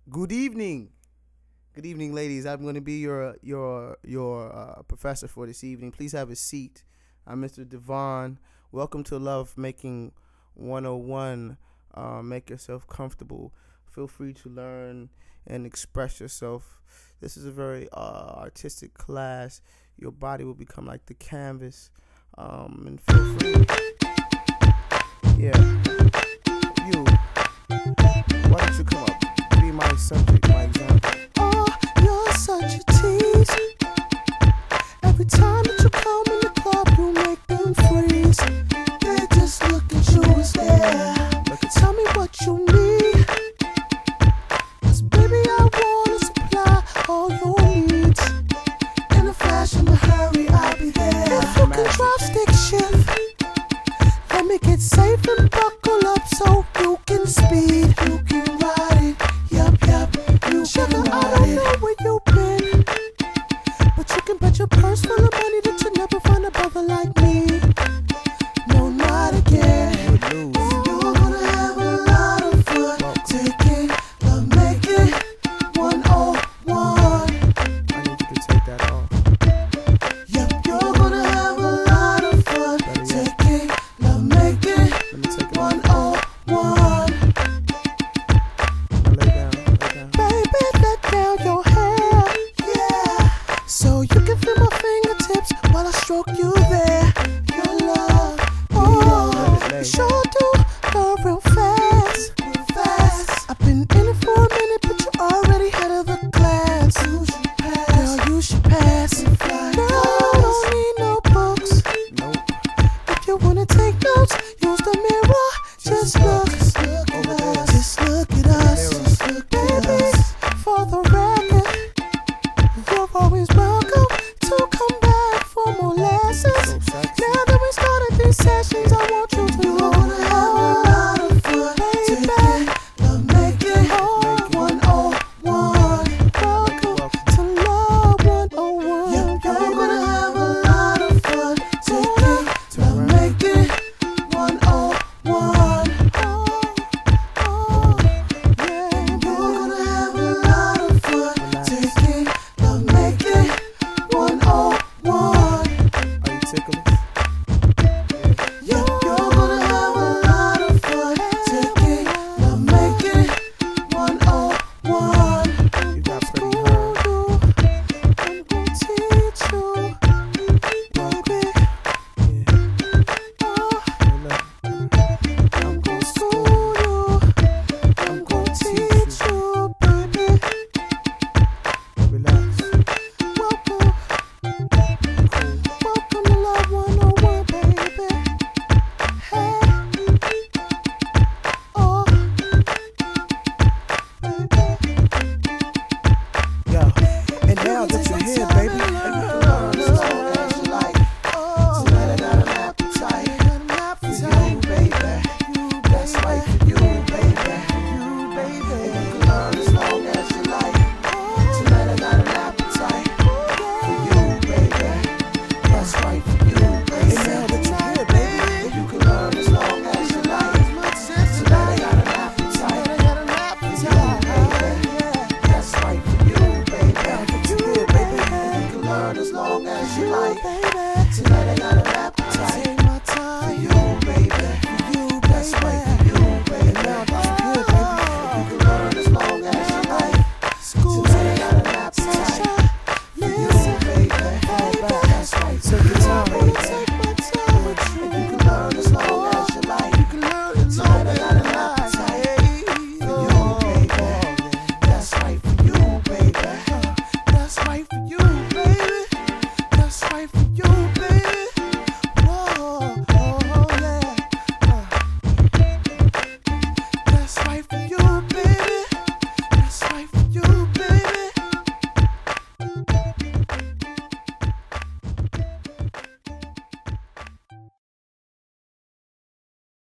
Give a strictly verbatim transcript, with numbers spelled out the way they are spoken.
Good evening. Good evening, ladies. I'm going to be your your your uh, professor for this evening. Please have a seat. I'm Mister Devon. Welcome to Love Making one oh one. Uh, make yourself comfortable. Feel free to learn and express yourself. This is a very uh, artistic class. Your body will become like the canvas. Um, and feel free. Yeah. You. Why don't you come up? Be my subject, my example. Oh, you're such a tease. Every time that you come in the club, you make them freeze. They just look at you and stare. Tell me what you need. Cause baby, I wanna supply all your needs. In a flash, in a hurry, I'll be there. If you can drop stick shift, let me get safe and buckle up so you can speed. You can ride it. Yup, yup, you Sugar, can I don't it. know where you been, but you can bet your purse full of money that you never find a brother like me. No, not again. You would lose. You're gonna have a lot of fun. Taking love making one oh one. I need you to take that off. Yep, you're gonna have a lot of fun. Better yet. Taking love making Let me take it one off. oh one. Now lay down. Lay down. Baby, let down your hair, yeah, so you can feel my fingertips while I stroke you there. Your love, oh, Let it lay. you sure do go real fast, real fast. I've been in it